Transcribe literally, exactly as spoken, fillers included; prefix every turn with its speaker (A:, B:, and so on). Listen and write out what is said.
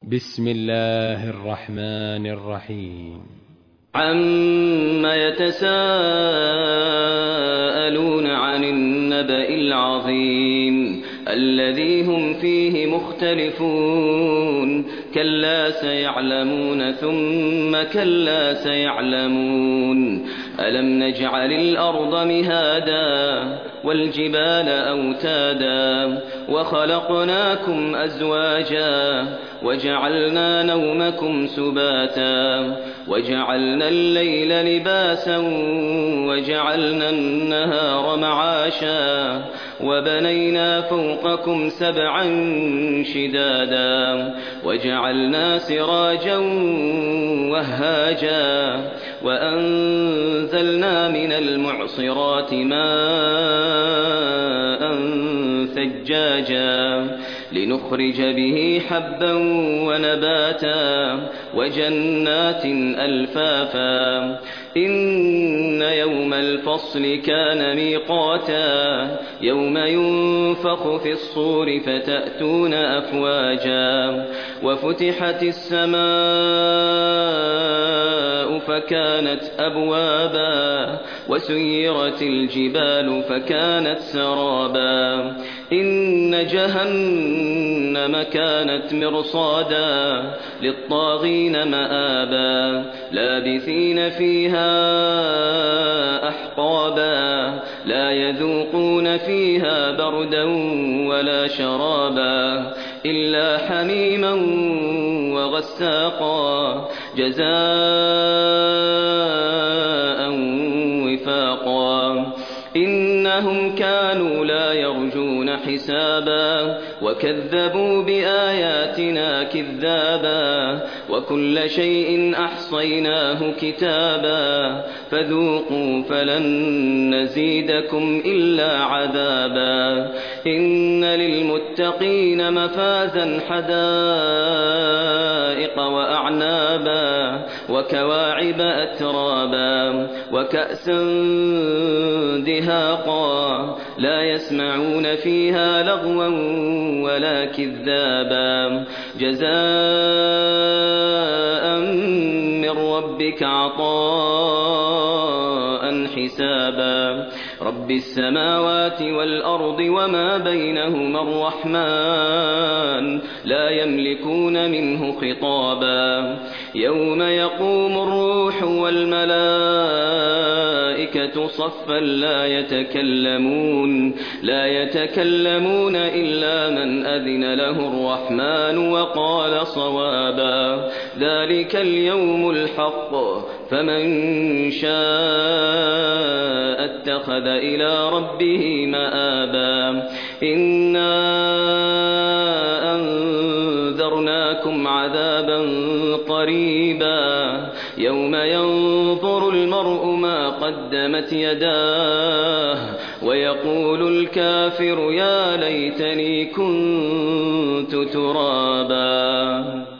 A: بسم الله الرحمن الرحيم.
B: عَمَّ يَتَسَاءَلُونَ عَنِ النَّبَإِ الْعَظِيمِ الَّذِي هُمْ فِيهِ مُخْتَلِفُونَ كَلَّا سَيَعْلَمُونَ ثُمَّ كَلَّا سَيَعْلَمُونَ أَلَمْ نَجْعَلِ الْأَرْضَ مِهَادًا وَالْجِبَالَ أَوْتَادًا وَخَلَقْنَاكُمْ أَزْوَاجًا وَجَعَلْنَا نَوْمَكُمْ سُبَاتًا وَجَعَلْنَا اللَّيْلَ لِبَاسًا وَجَعَلْنَا النَّهَارَ مَعَاشًا وَبَنَيْنَا فَوْقَكُمْ سَبْعًا شِدَادًا وَجَعَلْنَا سِرَاجًا وَهَّاجًا وَأَنزَلْنَا مِنَ الْمُعْصِرَاتِ مَاءً ثَجَّاجًا لِنُخْرِجَ بِهِ حَبًّا وَنَبَاتًا وَجَنَّاتٍ أَلْفَافًا إِنَّ يَوْمَ الْفَصْلِ كَانَ مِيقَاتًا يَوْمَ يُنفَخُ فِي الصُّورِ فَتَأْتُونَ أَفْوَاجًا وَفُتِحَتِ السَّمَاءُ فَكَانَتْ أَبْوَابًا وَسُيِّرَتِ الْجِبَالُ فَكَانَتْ سَرَابًا إِنَّ جَهَنَّمَ كَانَتْ مِرْصَادًا لِلطَّاغِينَ مَآبًا لَابِثِينَ فِيهَا أَحْقَابًا لَا يَذُوقُونَ فِيهَا بَرْدًا وَلَا شَرَابًا إِلَّا حَمِيمًا وَغَسَّاقًا جَزَاءً وِفَاقًا إِنَّهُمْ كَانُوا لَا يَرْجُونَ حِسَابًا وَكَذَّبُوا بِآيَاتِنَا كِذَّابًا وَكُلَّ شَيْءٍ أَحْصَيْنَاهُ كِتَابًا فَذُوقُوا فَلَن نَّزِيدَكُمْ إِلَّا عَذَابًا إِنَّ لِلْمُتَّقِينَ مَفَازًا حَدَائِقَ وَأَعْنَابًا وَكَوَاعِبَ أَتْرَابًا وَكَأْسًا دِهَاقًا لَا يَسْمَعُونَ فِيهَا لَغْوًا وَلَا كِذَّابًا جَزَاءً مِّن رَّبِّكَ عَطَاءً حِسَابًا رَبِّ السَّمَاوَاتِ وَالْأَرْضِ وَمَا بَيْنَهُمَا الرَّحْمَٰنُ لَا يَمْلِكُونَ مِنْهُ خِطَابًا يَوْمَ يَقُومُ الرُّوحُ وَالْمَلَائِكَةُ صَفًّا لَّا يَتَكَلَّمُونَ لَا يَتَكَلَّمُونَ إِلَّا مَنْ أَذِنَ لَهُ الرَّحْمَٰنُ وَقَالَ صَوَابًا ذَلِكَ الْيَوْمُ الْحَقُّ فَمَن شَاءَ اتَّخَذَ إِلَىٰ رَبِّهِ مَآبًا إِنَّا أَنذَرْنَاكُمْ عَذَابًا قَرِيبًا يَوْمَ يَنظُرُ الْمَرْءُ مَا قَدَّمَتْ يَدَاهُ وَيَقُولُ الْكَافِرُ يَا لَيْتَنِي كُنتُ تُرَابًا.